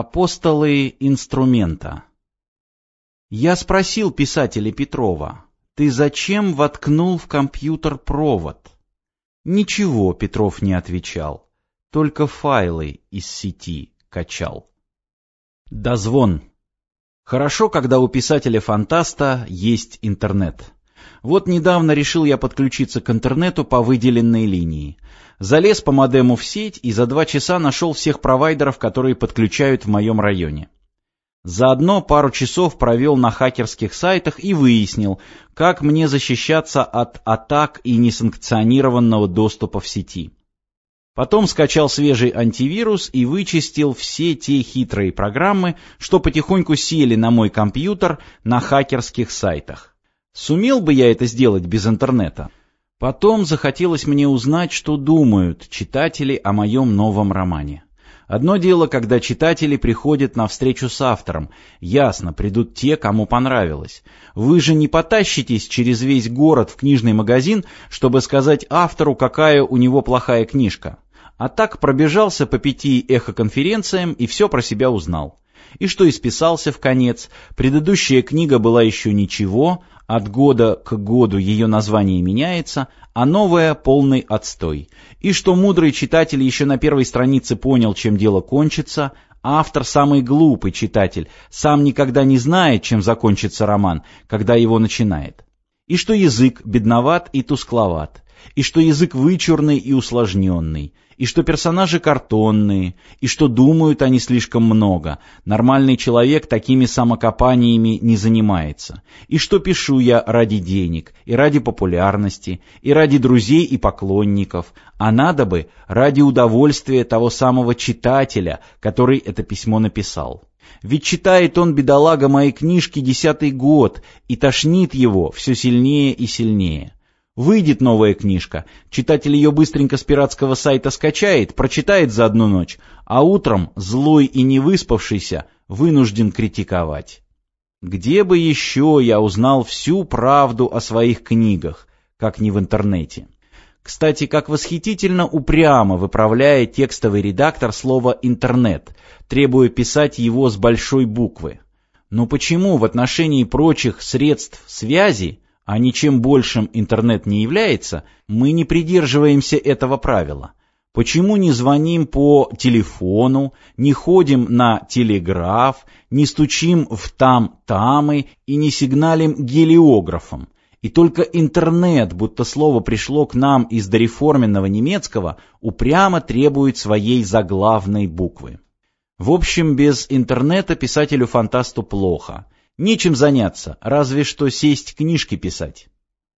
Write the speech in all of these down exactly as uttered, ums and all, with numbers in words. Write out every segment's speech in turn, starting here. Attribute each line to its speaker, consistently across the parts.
Speaker 1: Апостолы инструмента. Я спросил писателя Петрова: «Ты зачем воткнул в компьютер провод?» «Ничего», — Петров не отвечал, — «только файлы из сети качал». Дозвон. Хорошо, когда у писателя-фантаста есть интернет. Вот недавно решил я подключиться к интернету по выделенной линии. Залез по модему в сеть и за два часа нашел всех провайдеров, которые подключают в моем районе. Заодно пару часов провел на хакерских сайтах и выяснил, как мне защищаться от атак и несанкционированного доступа в сети. Потом скачал свежий антивирус и вычистил все те хитрые программы, что потихоньку сели на мой компьютер на хакерских сайтах. Сумел бы я это сделать без интернета? Потом захотелось мне узнать, что думают читатели о моем новом романе. Одно дело, когда читатели приходят на встречу с автором. Ясно, придут те, кому понравилось. Вы же не потащитесь через весь город в книжный магазин, чтобы сказать автору, какая у него плохая книжка. А так пробежался по пяти эхоконференциям и все про себя узнал. И что исписался в конец. Предыдущая книга была еще ничего, от года к году ее название меняется, а новая — полный отстой. И что мудрый читатель еще на первой странице понял, чем дело кончится, а автор — самый глупый читатель, сам никогда не знает, чем закончится роман, когда его начинает. И что язык бедноват и тускловат, и что язык вычурный и усложненный, и что персонажи картонные, и что думают они слишком много, нормальный человек такими самокопаниями не занимается, и что пишу я ради денег, и ради популярности, и ради друзей и поклонников, а надо бы ради удовольствия того самого читателя, который это письмо написал. Ведь читает он, бедолага, мои книжки десятый год, и тошнит его все сильнее и сильнее. Выйдет новая книжка, читатель ее быстренько с пиратского сайта скачает, прочитает за одну ночь, а утром, злой и невыспавшийся, вынужден критиковать. Где бы еще я узнал всю правду о своих книгах, как не в интернете? Кстати, как восхитительно упрямо выправляет текстовый редактор слово «интернет», требуя писать его с большой буквы. Но почему в отношении прочих средств связи, а ничем большим интернет не является, мы не придерживаемся этого правила? Почему не звоним по телефону, не ходим на телеграф, не стучим в там-тамы и не сигналим гелиографом? И только интернет, будто слово пришло к нам из дореформенного немецкого, упрямо требует своей заглавной буквы. В общем, без интернета писателю-фантасту плохо. Нечем заняться, разве что сесть книжки писать.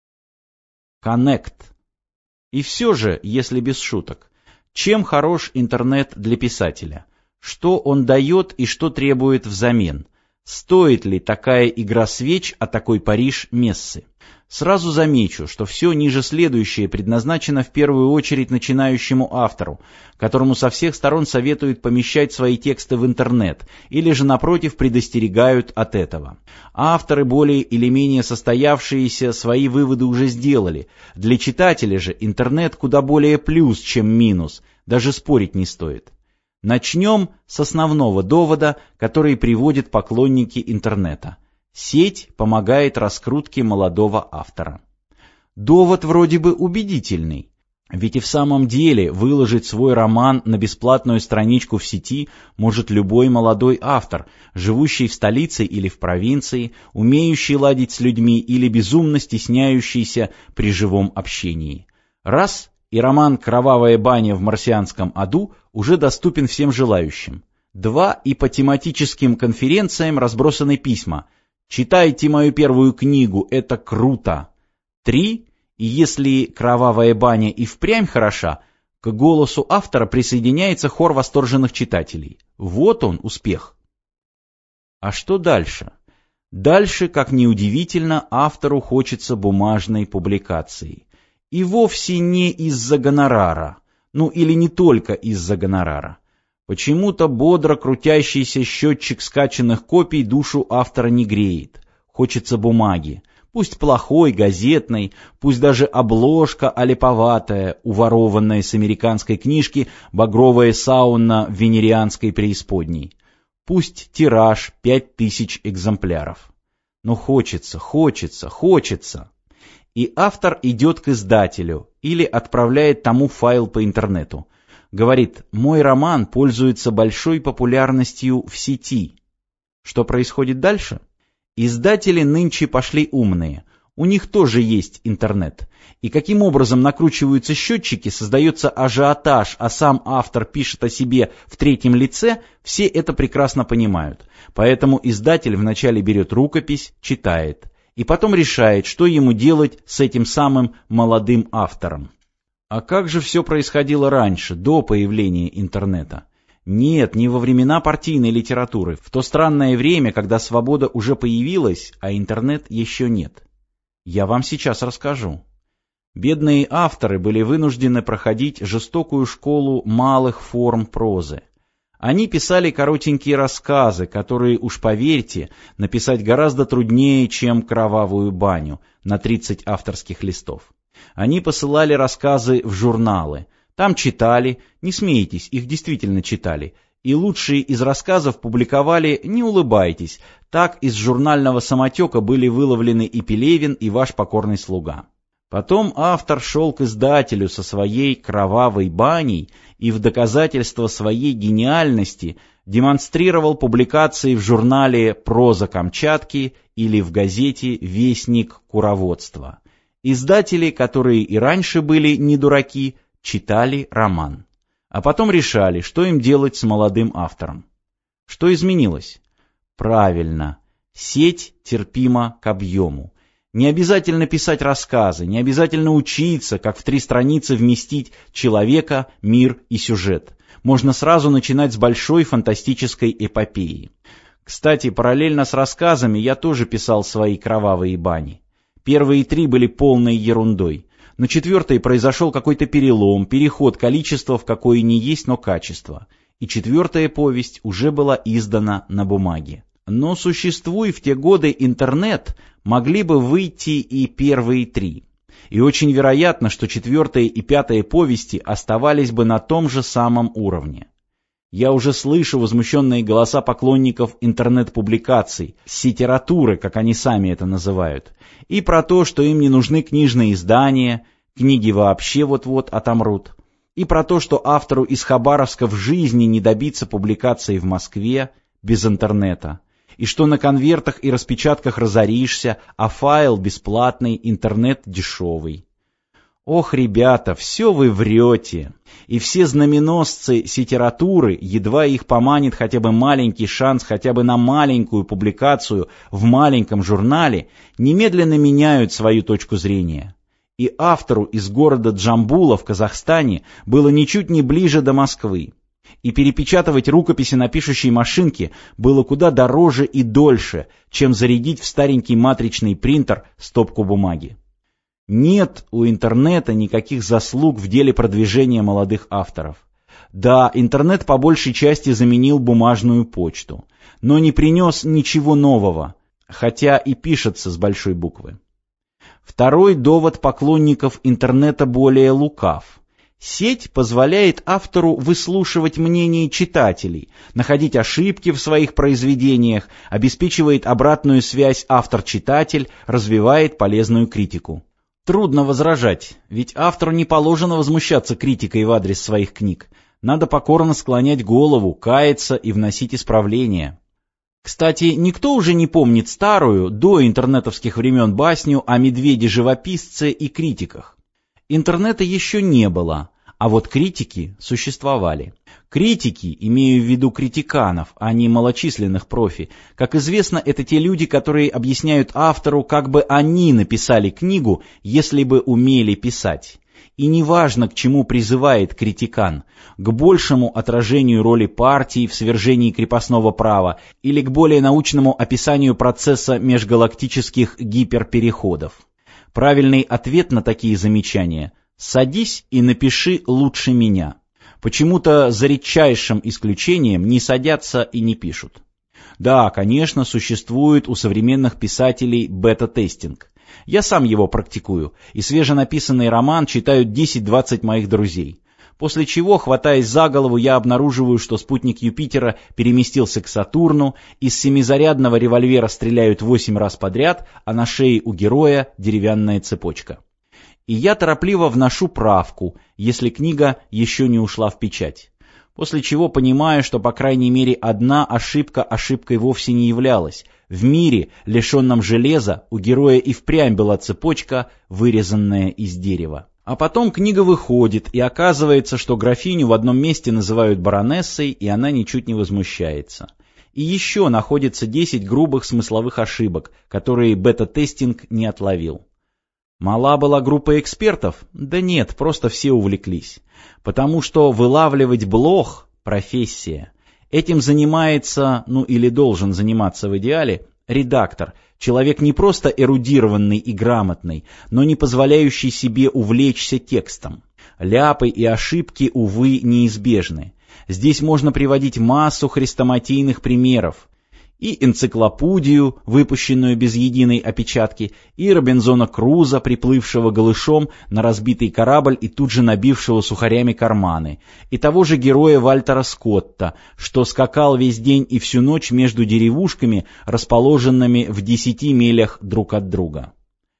Speaker 1: Коннект. И все же, если без шуток, чем хорош интернет для писателя? Что он дает и что требует взамен? Стоит ли такая игра свеч, а такой Париж мессы? Сразу замечу, что все ниже следующее предназначено в первую очередь начинающему автору, которому со всех сторон советуют помещать свои тексты в интернет, или же, напротив, предостерегают от этого. Авторы, более или менее состоявшиеся, свои выводы уже сделали. Для читателя же интернет куда более плюс, чем минус, даже спорить не стоит. Начнем с основного довода, который приводят поклонники интернета. Сеть помогает раскрутке молодого автора. Довод вроде бы убедительный, ведь и в самом деле выложить свой роман на бесплатную страничку в сети может любой молодой автор, живущий в столице или в провинции, умеющий ладить с людьми или безумно стесняющийся при живом общении. Раз — и роман «Кровавая баня в марсианском аду» уже доступен всем желающим. Два — и по тематическим конференциям разбросаны письма: «Читайте мою первую книгу, это круто!» Три, и если «Кровавая баня» и впрямь хороша, к голосу автора присоединяется хор восторженных читателей. Вот он, успех. А что дальше? Дальше, как ни удивительно, автору хочется бумажной публикации. И вовсе не из-за гонорара, ну или не только из-за гонорара. Почему-то бодро крутящийся счетчик скачанных копий душу автора не греет. Хочется бумаги. Пусть плохой, газетной, пусть даже обложка олиповатая, уворованная с американской книжки «Багровая сауна в венерианской преисподней». Пусть тираж пять тысяч экземпляров. Но хочется, хочется, хочется. И автор идет к издателю или отправляет тому файл по интернету. Говорит: мой роман пользуется большой популярностью в сети. Что происходит дальше? Издатели нынче пошли умные. У них тоже есть интернет. И каким образом накручиваются счетчики, создается ажиотаж, а сам автор пишет о себе в третьем лице, все это прекрасно понимают. Поэтому издатель вначале берет рукопись, читает, и потом решает, что ему делать с этим самым молодым автором. А как же все происходило раньше, до появления интернета? Нет, не во времена партийной литературы, в то странное время, когда свобода уже появилась, а интернет еще нет. Я вам сейчас расскажу. Бедные авторы были вынуждены проходить жестокую школу малых форм прозы. Они писали коротенькие рассказы, которые, уж поверьте, написать гораздо труднее, чем «Кровавую баню» на тридцать авторских листов. Они посылали рассказы в журналы. Там читали, не смейтесь, их действительно читали. И лучшие из рассказов публиковали, не улыбайтесь, так из журнального самотека были выловлены и Пелевин, и ваш покорный слуга. Потом автор шел к издателю со своей «Кровавой баней» и в доказательство своей гениальности демонстрировал публикации в журнале «Проза Камчатки» или в газете «Вестник Куроводства». Издатели, которые и раньше были не дураки, читали роман. А потом решали, что им делать с молодым автором. Что изменилось? Правильно, сеть терпима к объему. Не обязательно писать рассказы, не обязательно учиться, как в три страницы вместить человека, мир и сюжет. Можно сразу начинать с большой фантастической эпопеи. Кстати, параллельно с рассказами я тоже писал свои «Кровавые бани». Первые три были полной ерундой. На четвертой произошел какой-то перелом, переход количества в какое ни есть, но качество. И четвертая повесть уже была издана на бумаге. Но существуя в те годы интернет, могли бы выйти и первые три. И очень вероятно, что четвертая и пятая повести оставались бы на том же самом уровне. Я уже слышу возмущенные голоса поклонников интернет-публикаций, сетературы, как они сами это называют, и про то, что им не нужны книжные издания, книги вообще вот-вот отомрут, и про то, что автору из Хабаровска в жизни не добиться публикации в Москве без интернета, и что на конвертах и распечатках разоришься, а файл бесплатный, интернет дешевый. Ох, ребята, все вы врете, и все знаменосцы сетературы, едва их поманит хотя бы маленький шанс хотя бы на маленькую публикацию в маленьком журнале, немедленно меняют свою точку зрения. И автору из города Джамбула в Казахстане было ничуть не ближе до Москвы. И перепечатывать рукописи на пишущей машинке было куда дороже и дольше, чем зарядить в старенький матричный принтер стопку бумаги. Нет у интернета никаких заслуг в деле продвижения молодых авторов. Да, интернет по большей части заменил бумажную почту, но не принес ничего нового, хотя и пишется с большой буквы. Второй довод поклонников интернета более лукав. Сеть позволяет автору выслушивать мнение читателей, находить ошибки в своих произведениях, обеспечивает обратную связь автор-читатель, развивает полезную критику. Трудно возражать, ведь автору не положено возмущаться критикой в адрес своих книг. Надо покорно склонять голову, каяться и вносить исправления. Кстати, никто уже не помнит старую, до интернетовских времен басню о медведе-живописце и критиках. Интернета еще не было, а вот критики существовали. Критики, имею в виду критиканов, а не малочисленных профи, как известно, это те люди, которые объясняют автору, как бы они написали книгу, если бы умели писать. И неважно, к чему призывает критикан, к большему отражению роли партии в свержении крепостного права или к более научному описанию процесса межгалактических гиперпереходов. Правильный ответ на такие замечания – садись и напиши лучше меня. Почему-то за редчайшим исключением не садятся и не пишут. Да, конечно, существует у современных писателей бета-тестинг. Я сам его практикую, и свеженаписанный роман читают десять-двадцать моих друзей. После чего, хватаясь за голову, я обнаруживаю, что спутник Юпитера переместился к Сатурну, из семизарядного револьвера стреляют восемь раз подряд, а на шее у героя деревянная цепочка. И я торопливо вношу правку, если книга еще не ушла в печать. После чего понимаю, что по крайней мере одна ошибка ошибкой вовсе не являлась. В мире, лишенном железа, у героя и впрямь была цепочка, вырезанная из дерева. А потом книга выходит, и оказывается, что графиню в одном месте называют баронессой, и она ничуть не возмущается. И еще находится десять грубых смысловых ошибок, которые бета-тестинг не отловил. Мала была группа экспертов? Да нет, просто все увлеклись. Потому что вылавливать блох – профессия. Этим занимается, ну или должен заниматься в идеале, редактор. Человек не просто эрудированный и грамотный, но не позволяющий себе увлечься текстом. Ляпы и ошибки, увы, неизбежны. Здесь можно приводить массу хрестоматийных примеров. И энциклопедию, выпущенную без единой опечатки, и Робинзона Круза, приплывшего голышом на разбитый корабль и тут же набившего сухарями карманы, и того же героя Вальтера Скотта, что скакал весь день и всю ночь между деревушками, расположенными в десяти милях друг от друга.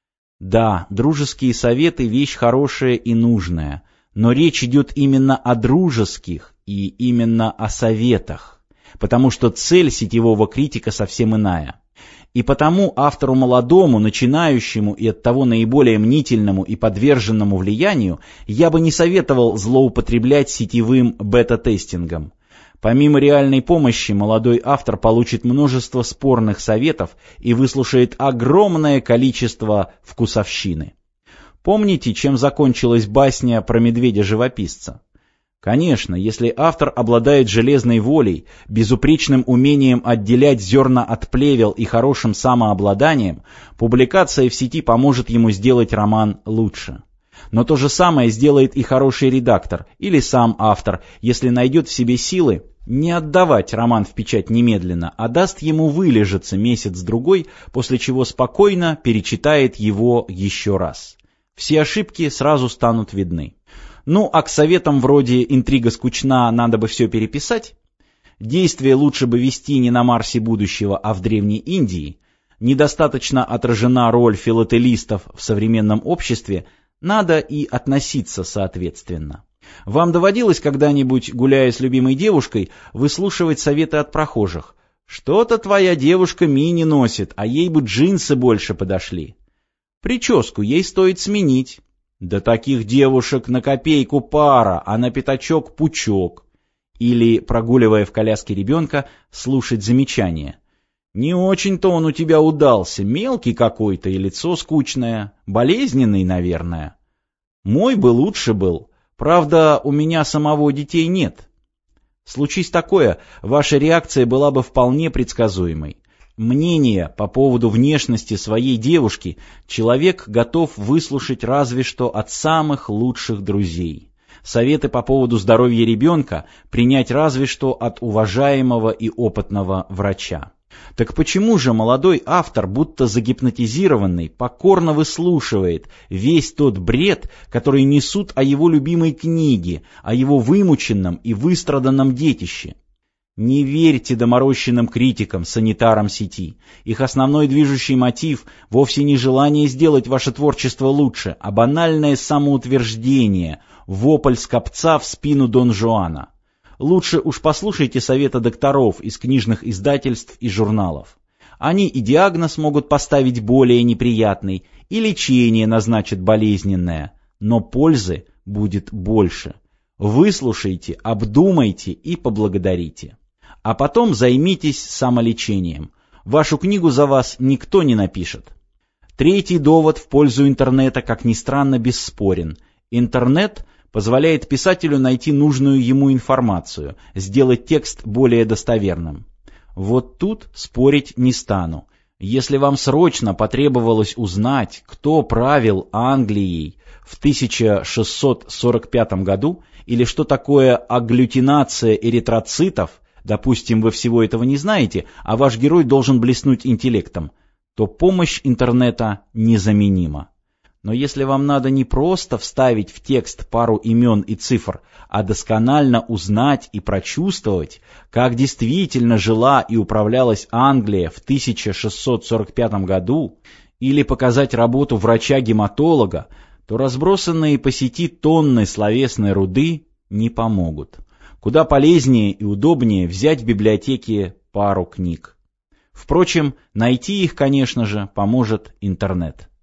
Speaker 1: Да, дружеские советы — вещь хорошая и нужная, но речь идет именно о дружеских и именно о советах. Потому что цель сетевого критика совсем иная. И потому автору молодому, начинающему и оттого наиболее мнительному и подверженному влиянию я бы не советовал злоупотреблять сетевым бета-тестингом. Помимо реальной помощи, молодой автор получит множество спорных советов и выслушает огромное количество вкусовщины. Помните, чем закончилась басня про медведя-живописца? Конечно, если автор обладает железной волей, безупречным умением отделять зерна от плевел и хорошим самообладанием, публикация в сети поможет ему сделать роман лучше. Но то же самое сделает и хороший редактор или сам автор, если найдет в себе силы не отдавать роман в печать немедленно, а даст ему вылежаться месяц-другой, после чего спокойно перечитает его еще раз. Все ошибки сразу станут видны. Ну, а к советам вроде «интрига скучна, надо бы все переписать», «действие лучше бы вести не на Марсе будущего, а в Древней Индии», «недостаточно отражена роль филателистов в современном обществе», надо и относиться соответственно. Вам доводилось когда-нибудь, гуляя с любимой девушкой, выслушивать советы от прохожих? «Что-то твоя девушка мини носит, а ей бы джинсы больше подошли». «Прическу ей стоит сменить». «Да таких девушек на копейку пара, а на пятачок пучок». Или, прогуливая в коляске ребенка, слушать замечания. «Не очень-то он у тебя удался, мелкий какой-то и лицо скучное, болезненный, наверное». «Мой бы лучше был, правда, у меня самого детей нет». Случись такое, ваша реакция была бы вполне предсказуемой. Мнение по поводу внешности своей девушки человек готов выслушать разве что от самых лучших друзей. Советы по поводу здоровья ребенка принять разве что от уважаемого и опытного врача. Так почему же молодой автор, будто загипнотизированный, покорно выслушивает весь тот бред, который несут о его любимой книге, о его вымученном и выстраданном детище? Не верьте доморощенным критикам, санитарам сети. Их основной движущий мотив вовсе не желание сделать ваше творчество лучше, а банальное самоутверждение, вопль скопца в спину Дон Жуана. Лучше уж послушайте совета докторов из книжных издательств и журналов. Они и диагноз могут поставить более неприятный, и лечение назначат болезненное, но пользы будет больше. Выслушайте, обдумайте и поблагодарите. А потом займитесь самолечением. Вашу книгу за вас никто не напишет. Третий довод в пользу интернета, как ни странно, бесспорен. Интернет позволяет писателю найти нужную ему информацию, сделать текст более достоверным. Вот тут спорить не стану. Если вам срочно потребовалось узнать, кто правил Англией в тысяча шестьсот сорок пятом году, или что такое агглютинация эритроцитов, допустим, вы всего этого не знаете, а ваш герой должен блеснуть интеллектом, то помощь интернета незаменима. Но если вам надо не просто вставить в текст пару имен и цифр, а досконально узнать и прочувствовать, как действительно жила и управлялась Англия в тысяча шестьсот сорок пятом году, или показать работу врача-гематолога, то разбросанные по сети тонны словесной руды не помогут. Куда полезнее и удобнее взять в библиотеке пару книг. Впрочем, найти их, конечно же, поможет интернет.